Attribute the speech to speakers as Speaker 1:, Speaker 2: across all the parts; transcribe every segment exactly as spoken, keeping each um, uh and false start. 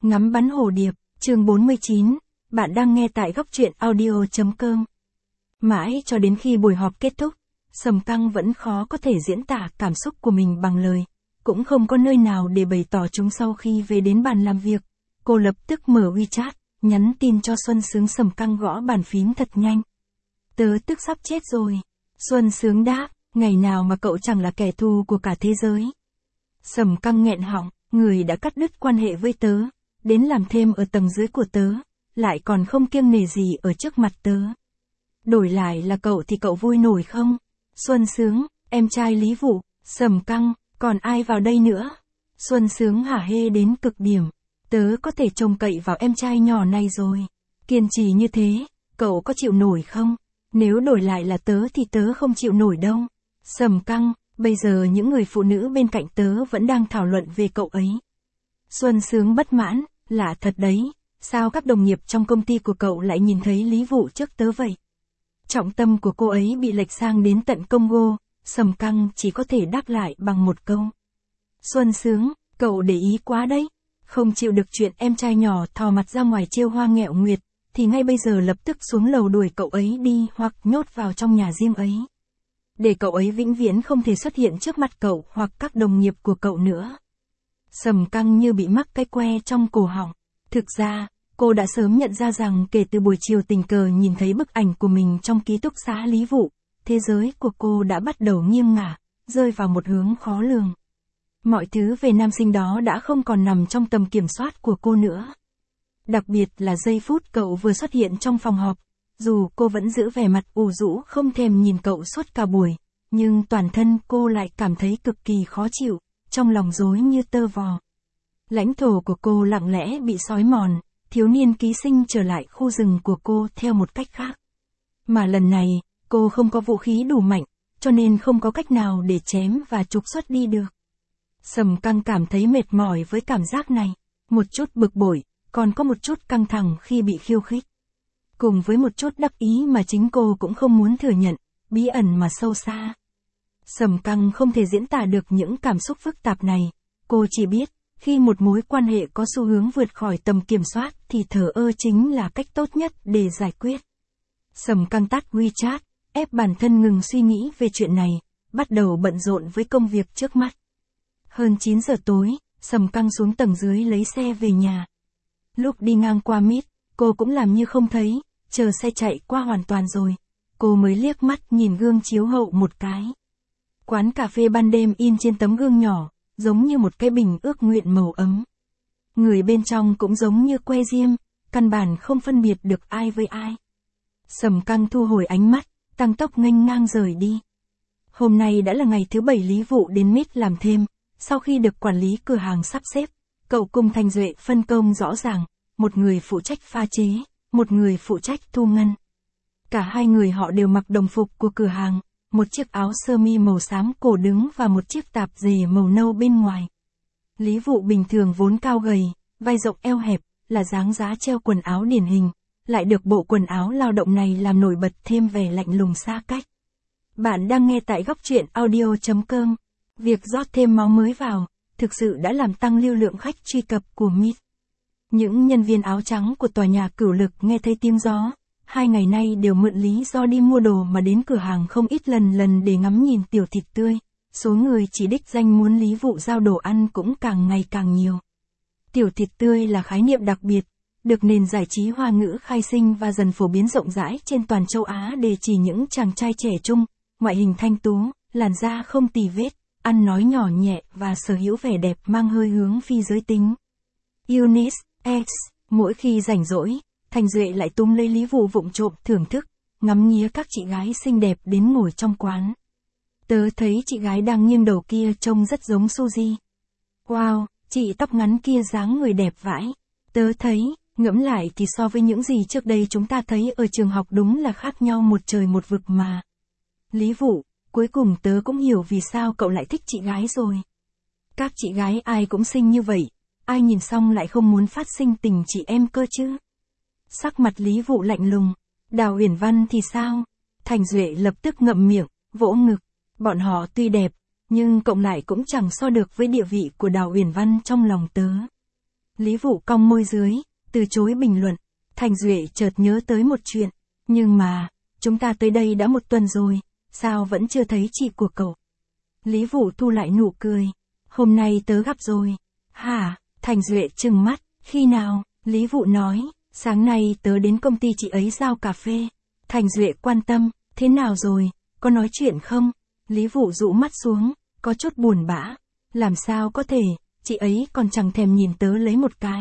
Speaker 1: Ngắm bắn hồ điệp, chương bốn mươi chín, bạn đang nghe tại góc truyện audio chấm com. Mãi cho đến khi buổi họp kết thúc, Sầm Căng vẫn khó có thể diễn tả cảm xúc của mình bằng lời, cũng không có nơi nào để bày tỏ chúng. Sau khi về đến bàn làm việc, cô lập tức mở WeChat, nhắn tin cho Xuân Sướng. Sầm Căng gõ bàn phím thật nhanh. Tớ tức sắp chết rồi. Xuân Sướng đáp, ngày nào mà cậu chẳng là kẻ thù của cả thế giới. Sầm Căng nghẹn họng, người đã cắt đứt quan hệ với tớ, đến làm thêm ở tầng dưới của tớ, lại còn không kiêng nể gì ở trước mặt tớ. Đổi lại là cậu thì cậu vui nổi không? Xuân Sướng, em trai Lý Vụ. Sầm Căng, còn ai vào đây nữa? Xuân Sướng hả hê đến cực điểm. Tớ có thể trông cậy vào em trai nhỏ này rồi. Kiên trì như thế, cậu có chịu nổi không? Nếu đổi lại là tớ thì tớ không chịu nổi đâu. Sầm Căng, bây giờ những người phụ nữ bên cạnh tớ vẫn đang thảo luận về cậu ấy. Xuân Sướng bất mãn, lạ thật đấy, sao các đồng nghiệp trong công ty của cậu lại nhìn thấy Lý Vụ trước tớ vậy? Trọng tâm của cô ấy bị lệch sang đến tận Congo. Sầm Căng chỉ có thể đáp lại bằng một câu. Xuân Sướng, cậu để ý quá đấy. Không chịu được chuyện em trai nhỏ thò mặt ra ngoài trêu hoa nghẹo nguyệt, thì ngay bây giờ lập tức xuống lầu đuổi cậu ấy đi hoặc nhốt vào trong nhà riêng ấy. Để cậu ấy vĩnh viễn không thể xuất hiện trước mặt cậu hoặc các đồng nghiệp của cậu nữa. Sầm Căng như bị mắc cái que trong cổ họng. Thực ra, cô đã sớm nhận ra rằng kể từ buổi chiều tình cờ nhìn thấy bức ảnh của mình trong ký túc xá Lý Vụ, thế giới của cô đã bắt đầu nghiêng ngả, rơi vào một hướng khó lường. Mọi thứ về nam sinh đó đã không còn nằm trong tầm kiểm soát của cô nữa. Đặc biệt là giây phút cậu vừa xuất hiện trong phòng họp, dù cô vẫn giữ vẻ mặt ủ rũ không thèm nhìn cậu suốt cả buổi, nhưng toàn thân cô lại cảm thấy cực kỳ khó chịu, trong lòng rối như tơ vò. Lãnh thổ của cô lặng lẽ bị xói mòn, thiếu niên ký sinh trở lại khu rừng của cô theo một cách khác. Mà lần này, cô không có vũ khí đủ mạnh, cho nên không có cách nào để chém và trục xuất đi được. Sầm Căng cảm thấy mệt mỏi với cảm giác này, một chút bực bội, còn có một chút căng thẳng khi bị khiêu khích. Cùng với một chút đắc ý mà chính cô cũng không muốn thừa nhận, bí ẩn mà sâu xa. Sầm Căng không thể diễn tả được những cảm xúc phức tạp này, cô chỉ biết, khi một mối quan hệ có xu hướng vượt khỏi tầm kiểm soát thì thờ ơ chính là cách tốt nhất để giải quyết. Sầm Căng tắt WeChat, ép bản thân ngừng suy nghĩ về chuyện này, bắt đầu bận rộn với công việc trước mắt. Hơn chín giờ tối, Sầm Căng xuống tầng dưới lấy xe về nhà. Lúc đi ngang qua Mít, cô cũng làm như không thấy, chờ xe chạy qua hoàn toàn rồi. Cô mới liếc mắt nhìn gương chiếu hậu một cái. Quán cà phê ban đêm in trên tấm gương nhỏ, giống như một cái bình ước nguyện màu ấm. Người bên trong cũng giống như que diêm, căn bản không phân biệt được ai với ai. Sầm Căng thu hồi ánh mắt, tăng tốc nghênh ngang rời đi. Hôm nay đã là ngày thứ bảy Lý Vụ đến Mít làm thêm, sau khi được quản lý cửa hàng sắp xếp, cậu cùng Thành Duệ phân công rõ ràng, một người phụ trách pha chế, một người phụ trách thu ngân. Cả hai người họ đều mặc đồng phục của cửa hàng, một chiếc áo sơ mi màu xám cổ đứng và một chiếc tạp dề màu nâu bên ngoài. Lý Vụ bình thường vốn cao gầy, vai rộng eo hẹp, là dáng giá treo quần áo điển hình, lại được bộ quần áo lao động này làm nổi bật thêm vẻ lạnh lùng xa cách. Bạn đang nghe tại góc truyện audio chấm com. Việc rót thêm máu mới vào, thực sự đã làm tăng lưu lượng khách truy cập của Mít. Những nhân viên áo trắng của tòa nhà Cửu Lực nghe thấy tiếng gió, hai ngày nay đều mượn lý do đi mua đồ mà đến cửa hàng không ít lần lần để ngắm nhìn tiểu thịt tươi. Số người chỉ đích danh muốn Lý Vụ giao đồ ăn cũng càng ngày càng nhiều. Tiểu thịt tươi là khái niệm đặc biệt, được nền giải trí Hoa ngữ khai sinh và dần phổ biến rộng rãi trên toàn châu Á để chỉ những chàng trai trẻ trung, ngoại hình thanh tú, làn da không tì vết, ăn nói nhỏ nhẹ và sở hữu vẻ đẹp mang hơi hướng phi giới tính. Eunice X, mỗi khi rảnh rỗi, Thành Duệ lại túm lấy Lý Vụ vụng trộm thưởng thức, ngắm nghía các chị gái xinh đẹp đến ngồi trong quán. Tớ thấy chị gái đang nghiêng đầu kia trông rất giống Suzy. Wow, chị tóc ngắn kia dáng người đẹp vãi. Tớ thấy, ngẫm lại thì so với những gì trước đây chúng ta thấy ở trường học đúng là khác nhau một trời một vực mà. Lý Vụ, cuối cùng tớ cũng hiểu vì sao cậu lại thích chị gái rồi. Các chị gái ai cũng xinh như vậy, ai nhìn xong lại không muốn phát sinh tình chị em cơ chứ. Sắc mặt Lý Vụ lạnh lùng. Đào Uyển Văn thì sao? Thành Duệ lập tức ngậm miệng, vỗ ngực. Bọn họ tuy đẹp, nhưng cộng lại cũng chẳng so được với địa vị của Đào Uyển Văn trong lòng tớ. Lý Vụ cong môi dưới, từ chối bình luận. Thành Duệ chợt nhớ tới một chuyện. Nhưng mà, chúng ta tới đây đã một tuần rồi, sao vẫn chưa thấy chị của cậu? Lý Vụ thu lại nụ cười. Hôm nay tớ gặp rồi. Hả? Thành Duệ trừng mắt. Khi nào? Lý Vụ nói. Sáng nay tớ đến công ty chị ấy giao cà phê. Thành Duệ quan tâm. Thế nào rồi? Có nói chuyện không? Lý Vụ rũ mắt xuống, có chút buồn bã. Làm sao có thể, chị ấy còn chẳng thèm nhìn tớ lấy một cái.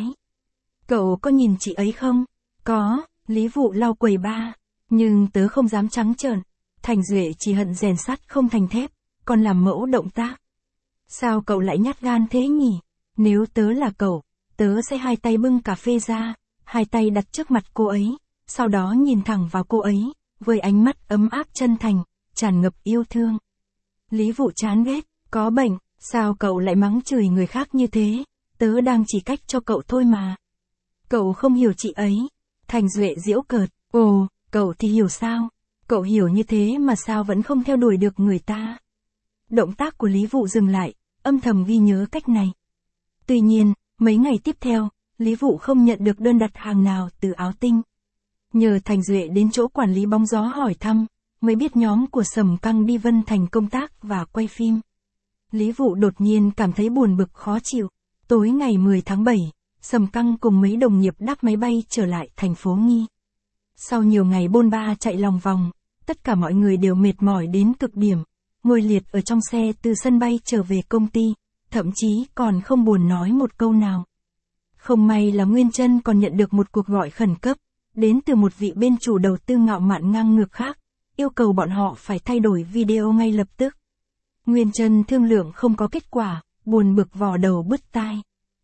Speaker 1: Cậu có nhìn chị ấy không? Có, Lý Vụ lau quầy ba. Nhưng tớ không dám trắng trợn. Thành Duệ chỉ hận rèn sắt không thành thép, còn làm mẫu động tác. Sao cậu lại nhát gan thế nhỉ? Nếu tớ là cậu, tớ sẽ hai tay bưng cà phê ra, hai tay đặt trước mặt cô ấy, sau đó nhìn thẳng vào cô ấy, với ánh mắt ấm áp chân thành, tràn ngập yêu thương. Lý Vụ chán ghét, có bệnh, sao cậu lại mắng chửi người khác như thế? Tớ đang chỉ cách cho cậu thôi mà. Cậu không hiểu chị ấy. Thành Duệ giễu cợt, ồ, cậu thì hiểu sao? Cậu hiểu như thế mà sao vẫn không theo đuổi được người ta? Động tác của Lý Vụ dừng lại, âm thầm ghi nhớ cách này. Tuy nhiên, mấy ngày tiếp theo, Lý Vụ không nhận được đơn đặt hàng nào từ Áo Tinh. Nhờ Thành Duệ đến chỗ quản lý bóng gió hỏi thăm, mới biết nhóm của Sầm Căng đi Vân Thành công tác và quay phim. Lý Vụ đột nhiên cảm thấy buồn bực khó chịu. Tối ngày mười tháng bảy, Sầm Căng cùng mấy đồng nghiệp đáp máy bay trở lại thành phố Nghi. Sau nhiều ngày bôn ba chạy lòng vòng, tất cả mọi người đều mệt mỏi đến cực điểm, ngồi liệt ở trong xe từ sân bay trở về công ty, thậm chí còn không buồn nói một câu nào. Không may là Nguyên Trân còn nhận được một cuộc gọi khẩn cấp, đến từ một vị bên chủ đầu tư ngạo mạn ngang ngược khác, yêu cầu bọn họ phải thay đổi video ngay lập tức. Nguyên Trân thương lượng không có kết quả, buồn bực vò đầu bứt tai.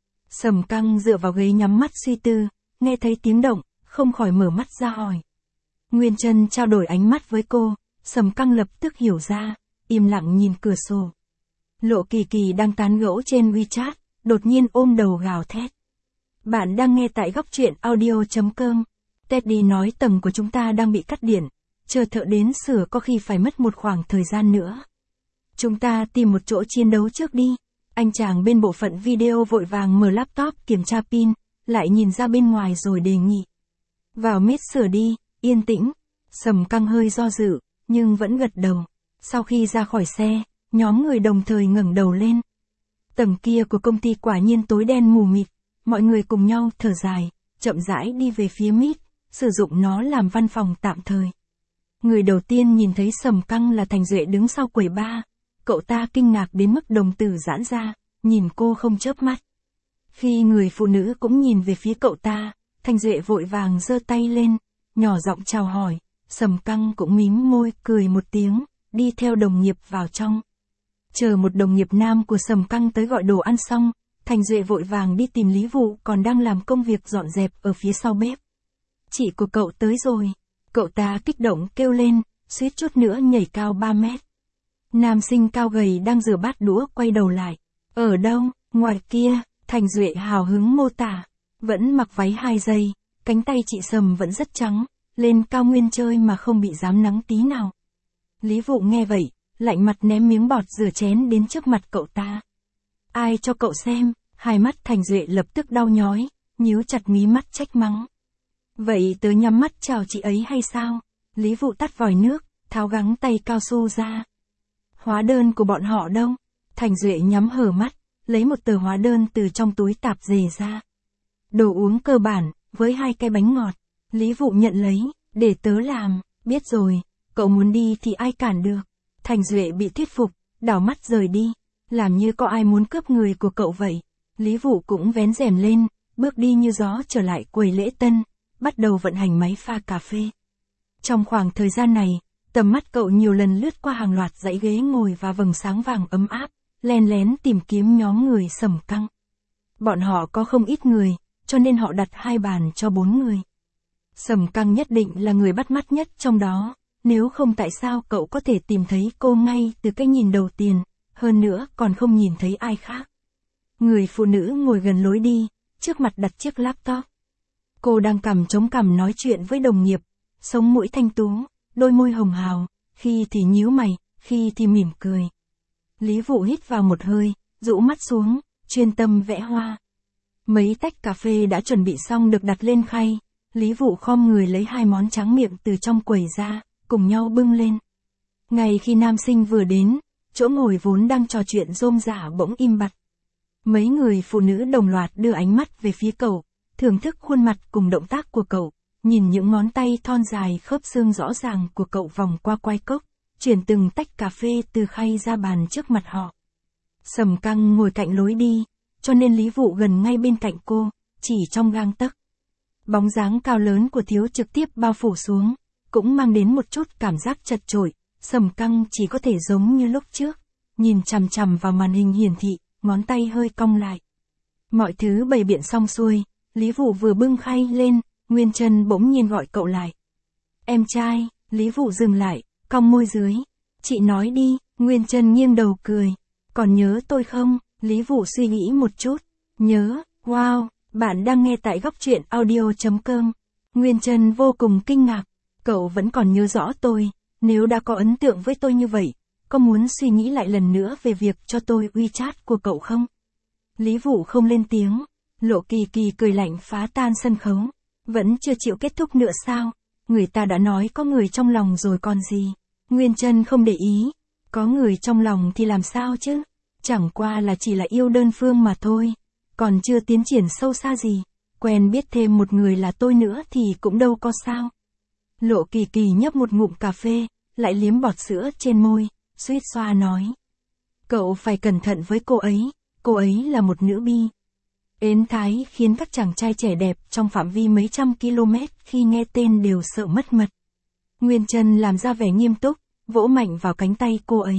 Speaker 1: Sầm Căng dựa vào ghế nhắm mắt suy tư, nghe thấy tiếng động, không khỏi mở mắt ra hỏi. Nguyên Trân trao đổi ánh mắt với cô, Sầm Căng lập tức hiểu ra, im lặng nhìn cửa sổ. Lộ Kỳ Kỳ đang tán gẫu trên WeChat, đột nhiên ôm đầu gào thét. Bạn đang nghe tại góc truyện audio chấm com. Teddy nói tầng của chúng ta đang bị cắt điện, chờ thợ đến sửa có khi phải mất một khoảng thời gian nữa. Chúng ta tìm một chỗ chiến đấu trước đi. Anh chàng bên bộ phận video vội vàng mở laptop kiểm tra pin, lại nhìn ra bên ngoài rồi đề nghị. Vào mít sửa đi, yên tĩnh. Sầm Căng hơi do dự, nhưng vẫn gật đầu. Sau khi ra khỏi xe, nhóm người đồng thời ngẩng đầu lên. Tầng kia của công ty quả nhiên tối đen mù mịt, mọi người cùng nhau thở dài, chậm rãi đi về phía mít, sử dụng nó làm văn phòng tạm thời. Người đầu tiên nhìn thấy Sầm Căng là Thành Duệ đứng sau quầy ba. Cậu ta kinh ngạc đến mức đồng tử giãn ra, nhìn cô không chớp mắt. Khi người phụ nữ cũng nhìn về phía cậu ta, Thành Duệ vội vàng giơ tay lên, nhỏ giọng chào hỏi. Sầm Căng cũng mím môi cười một tiếng, đi theo đồng nghiệp vào trong. Chờ một đồng nghiệp nam của Sầm Căng tới gọi đồ ăn xong, Thành Duệ vội vàng đi tìm Lý Vụ còn đang làm công việc dọn dẹp ở phía sau bếp. Chị của cậu tới rồi. Cậu ta kích động kêu lên, suýt chút nữa nhảy cao ba mét. Nam sinh cao gầy đang rửa bát đũa quay đầu lại. Ở đâu? Ngoài kia, Thành Duệ hào hứng mô tả. Vẫn mặc váy hai giây, cánh tay chị Sầm vẫn rất trắng, lên cao nguyên chơi mà không bị dám nắng tí nào. Lý Vụ nghe vậy, lạnh mặt ném miếng bọt rửa chén đến trước mặt cậu ta. Ai cho cậu xem? Hai mắt Thành Duệ lập tức đau nhói, nhíu chặt mí mắt trách mắng. Vậy tớ nhắm mắt chào chị ấy hay sao? Lý Vụ tắt vòi nước, tháo gắng tay cao su ra. Hóa đơn của bọn họ đâu? Thành Duệ nhắm hờ mắt, lấy một tờ hóa đơn từ trong túi tạp dề ra. Đồ uống cơ bản, với hai cái bánh ngọt. Lý Vụ nhận lấy, để tớ làm, biết rồi, cậu muốn đi thì ai cản được. Thành Duệ bị thuyết phục, đảo mắt rời đi, làm như có ai muốn cướp người của cậu vậy. Lý Vụ cũng vén rèm lên, bước đi như gió trở lại quầy lễ tân, bắt đầu vận hành máy pha cà phê. Trong khoảng thời gian này, tầm mắt cậu nhiều lần lướt qua hàng loạt dãy ghế ngồi và vầng sáng vàng ấm áp, len lén tìm kiếm nhóm người Sầm Căng. Bọn họ có không ít người, cho nên họ đặt hai bàn cho bốn người. Sầm Căng nhất định là người bắt mắt nhất trong đó, nếu không tại sao cậu có thể tìm thấy cô ngay từ cái nhìn đầu tiên, hơn nữa còn không nhìn thấy ai khác. Người phụ nữ ngồi gần lối đi, trước mặt đặt chiếc laptop. Cô đang cằm chống cằm nói chuyện với đồng nghiệp, sống mũi thanh tú, đôi môi hồng hào, khi thì nhíu mày, khi thì mỉm cười. Lý Vụ hít vào một hơi, rũ mắt xuống, chuyên tâm vẽ hoa. Mấy tách cà phê đã chuẩn bị xong được đặt lên khay, Lý Vụ khom người lấy hai món tráng miệng từ trong quầy ra, cùng nhau bưng lên. Ngay khi nam sinh vừa đến, chỗ ngồi vốn đang trò chuyện rôm rả bỗng im bặt. Mấy người phụ nữ đồng loạt đưa ánh mắt về phía cậu, thưởng thức khuôn mặt cùng động tác của cậu, nhìn những ngón tay thon dài khớp xương rõ ràng của cậu vòng qua quai cốc, chuyển từng tách cà phê từ khay ra bàn trước mặt họ. Sầm Căng ngồi cạnh lối đi, cho nên Lý Vụ gần ngay bên cạnh cô, chỉ trong gang tấc. Bóng dáng cao lớn của thiếu trực tiếp bao phủ xuống, cũng mang đến một chút cảm giác chật chội. Sầm Căng chỉ có thể giống như lúc trước, nhìn chằm chằm vào màn hình hiển thị, ngón tay hơi cong lại. Mọi thứ bày biện xong xuôi, Lý Vụ vừa bưng khay lên, Nguyên Trân bỗng nhiên gọi cậu lại. Em trai, Lý Vụ dừng lại, cong môi dưới. Chị nói đi, Nguyên Trân nghiêng đầu cười. Còn nhớ tôi không? Lý Vụ suy nghĩ một chút. Nhớ, wow, bạn đang nghe tại góc truyện audio chấm com. Nguyên Trân vô cùng kinh ngạc. Cậu vẫn còn nhớ rõ tôi, nếu đã có ấn tượng với tôi như vậy, có muốn suy nghĩ lại lần nữa về việc cho tôi WeChat của cậu không? Lý Vụ không lên tiếng, Lộ Kỳ Kỳ cười lạnh phá tan sân khấu. Vẫn chưa chịu kết thúc nữa sao? Người ta đã nói có người trong lòng rồi còn gì? Nguyên Trân không để ý. Có người trong lòng thì làm sao chứ? Chẳng qua là chỉ là yêu đơn phương mà thôi. Còn chưa tiến triển sâu xa gì. Quen biết thêm một người là tôi nữa thì cũng đâu có sao. Lộ Kỳ Kỳ nhấp một ngụm cà phê, lại liếm bọt sữa trên môi, suýt xoa nói. Cậu phải cẩn thận với cô ấy, cô ấy là một nữ bi. Ến thái khiến các chàng trai trẻ đẹp trong phạm vi mấy trăm km khi nghe tên đều sợ mất mật. Nguyên Trân làm ra vẻ nghiêm túc, vỗ mạnh vào cánh tay cô ấy.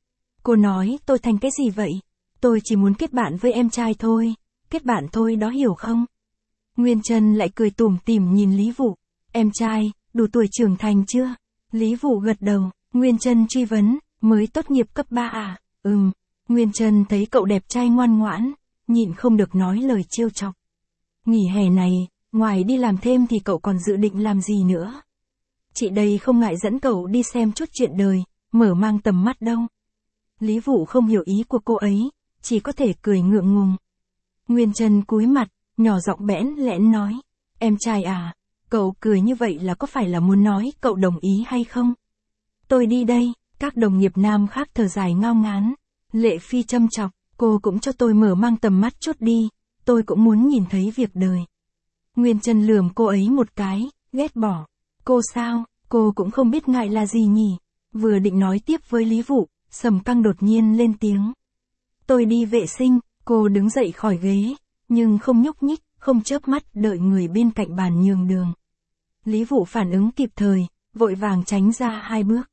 Speaker 1: Cô nói tôi thành cái gì vậy? Tôi chỉ muốn kết bạn với em trai thôi, kết bạn thôi đó hiểu không? Nguyên Trân lại cười tủm tỉm nhìn Lý Vụ. Em trai, đủ tuổi trưởng thành chưa? Lý Vụ gật đầu, Nguyên Trân truy vấn, mới tốt nghiệp cấp ba à? Ừm, Nguyên Trân thấy cậu đẹp trai ngoan ngoãn, nhịn không được nói lời trêu chọc. Nghỉ hè này, ngoài đi làm thêm thì cậu còn dự định làm gì nữa? Chị đây không ngại dẫn cậu đi xem chút chuyện đời, mở mang tầm mắt đâu. Lý Vụ không hiểu ý của cô ấy, chỉ có thể cười ngượng ngùng. Nguyên Trân cúi mặt, nhỏ giọng bẽn lẽn nói, em trai à, cậu cười như vậy là có phải là muốn nói cậu đồng ý hay không? Tôi đi đây, các đồng nghiệp nam khác thở dài ngao ngán. Lệ Phi châm chọc, cô cũng cho tôi mở mang tầm mắt chút đi, tôi cũng muốn nhìn thấy việc đời. Nguyên Trân lườm cô ấy một cái, ghét bỏ. Cô sao, cô cũng không biết ngại là gì nhỉ? Vừa định nói tiếp với Lý Vụ, Sầm Căng đột nhiên lên tiếng. Tôi đi vệ sinh, cô đứng dậy khỏi ghế, nhưng không nhúc nhích, không chớp mắt đợi người bên cạnh bàn nhường đường. Lý Vụ phản ứng kịp thời, vội vàng tránh ra hai bước.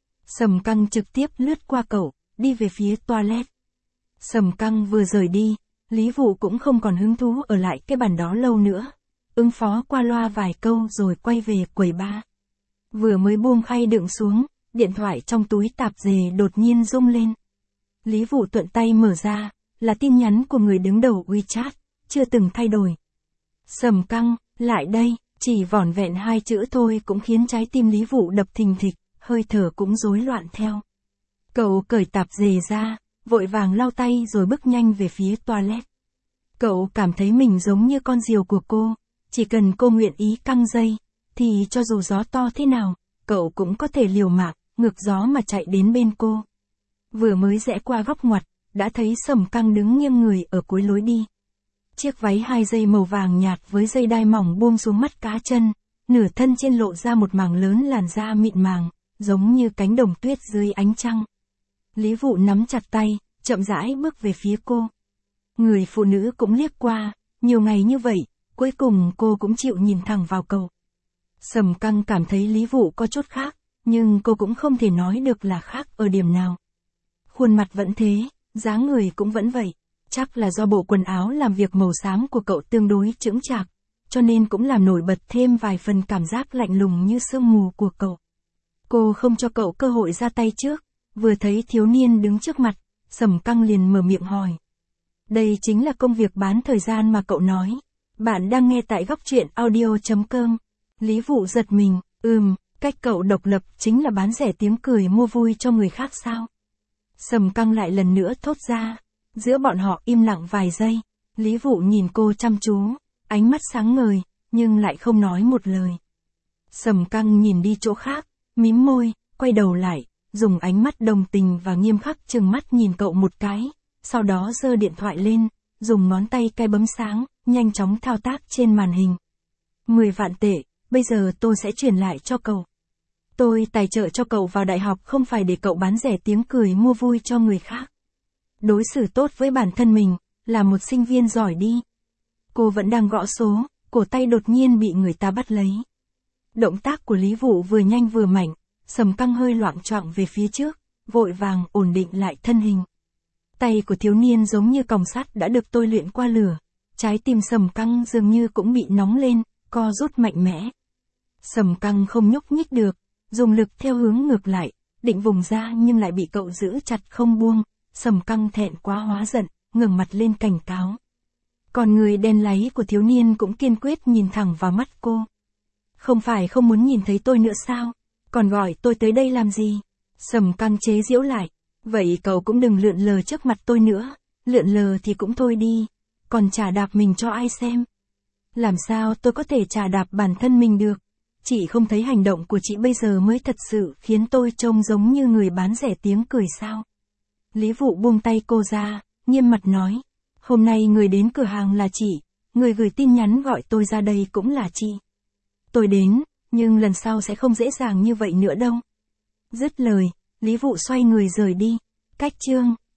Speaker 1: Sầm Căng trực tiếp lướt qua cậu, đi về phía toilet. Sầm Căng vừa rời đi, Lý Vụ cũng không còn hứng thú ở lại cái bàn đó lâu nữa. Ứng phó qua loa vài câu rồi quay về quầy bar. Vừa mới buông khay đựng xuống, điện thoại trong túi tạp dề đột nhiên rung lên. Lý Vụ thuận tay mở ra, là tin nhắn của người đứng đầu WeChat, chưa từng thay đổi. Sầm Căng, lại đây, chỉ vỏn vẹn hai chữ thôi cũng khiến trái tim Lý Vụ đập thình thịch, hơi thở cũng rối loạn theo. Cậu cởi tạp dề ra, vội vàng lau tay rồi bước nhanh về phía toilet. Cậu cảm thấy mình giống như con diều của cô, chỉ cần cô nguyện ý căng dây, thì cho dù gió to thế nào, cậu cũng có thể liều mạng, ngược gió mà chạy đến bên cô. Vừa mới rẽ qua góc ngoặt, đã thấy Sầm Căng đứng nghiêng người ở cuối lối đi. Chiếc váy hai dây màu vàng nhạt với dây đai mỏng buông xuống mắt cá chân, nửa thân trên lộ ra một mảng lớn làn da mịn màng, giống như cánh đồng tuyết dưới ánh trăng. Lý Vụ nắm chặt tay, chậm rãi bước về phía cô. Người phụ nữ cũng liếc qua, nhiều ngày như vậy, cuối cùng cô cũng chịu nhìn thẳng vào cậu. Sầm Căng cảm thấy Lý Vụ có chút khác, nhưng cô cũng không thể nói được là khác ở điểm nào. Khuôn mặt vẫn thế, dáng người cũng vẫn vậy, chắc là do bộ quần áo làm việc màu xám của cậu tương đối chững chạc, cho nên cũng làm nổi bật thêm vài phần cảm giác lạnh lùng như sương mù của cậu. Cô không cho cậu cơ hội ra tay trước, vừa thấy thiếu niên đứng trước mặt, Sầm Căng liền mở miệng hỏi. Đây chính là công việc bán thời gian mà cậu nói. Bạn đang nghe tại góc truyện audio chấm com. Lý Vụ giật mình, ừm, cách cậu độc lập chính là bán rẻ tiếng cười mua vui cho người khác sao? Sầm Căng lại lần nữa thốt ra. Giữa bọn họ im lặng vài giây, Lý Vụ nhìn cô chăm chú, ánh mắt sáng ngời, nhưng lại không nói một lời. Sầm Căng nhìn đi chỗ khác, mím môi, quay đầu lại, dùng ánh mắt đồng tình và nghiêm khắc trừng mắt nhìn cậu một cái, sau đó giơ điện thoại lên, dùng ngón tay cái bấm sáng, nhanh chóng thao tác trên màn hình. mười vạn tệ, bây giờ tôi sẽ chuyển lại cho cậu. Tôi tài trợ cho cậu vào đại học không phải để cậu bán rẻ tiếng cười mua vui cho người khác. Đối xử tốt với bản thân mình, là một sinh viên giỏi đi. Cô vẫn đang gõ số, cổ tay đột nhiên bị người ta bắt lấy. Động tác của Lý Vụ vừa nhanh vừa mạnh, Sầm Căng hơi loạng choạng về phía trước, vội vàng ổn định lại thân hình. Tay của thiếu niên giống như còng sắt đã được tôi luyện qua lửa, trái tim Sầm Căng dường như cũng bị nóng lên, co rút mạnh mẽ. Sầm Căng không nhúc nhích được, dùng lực theo hướng ngược lại, định vùng ra nhưng lại bị cậu giữ chặt không buông. Sầm Căng thẹn quá hóa giận, ngẩng mặt lên cảnh cáo. Còn người đen láy của thiếu niên cũng kiên quyết nhìn thẳng vào mắt cô. Không phải không muốn nhìn thấy tôi nữa sao? Còn gọi tôi tới đây làm gì? Sầm Căng chế giễu lại. Vậy cậu cũng đừng lượn lờ trước mặt tôi nữa. Lượn lờ thì cũng thôi đi. Còn chà đạp mình cho ai xem? Làm sao tôi có thể chà đạp bản thân mình được? Chị không thấy hành động của chị bây giờ mới thật sự khiến tôi trông giống như người bán rẻ tiếng cười sao? Lý Vụ buông tay cô ra, nghiêm mặt nói. Hôm nay người đến cửa hàng là chị, người gửi tin nhắn gọi tôi ra đây cũng là chị. Tôi đến, nhưng lần sau sẽ không dễ dàng như vậy nữa đâu. Dứt lời, Lý Vụ xoay người rời đi. Cách chương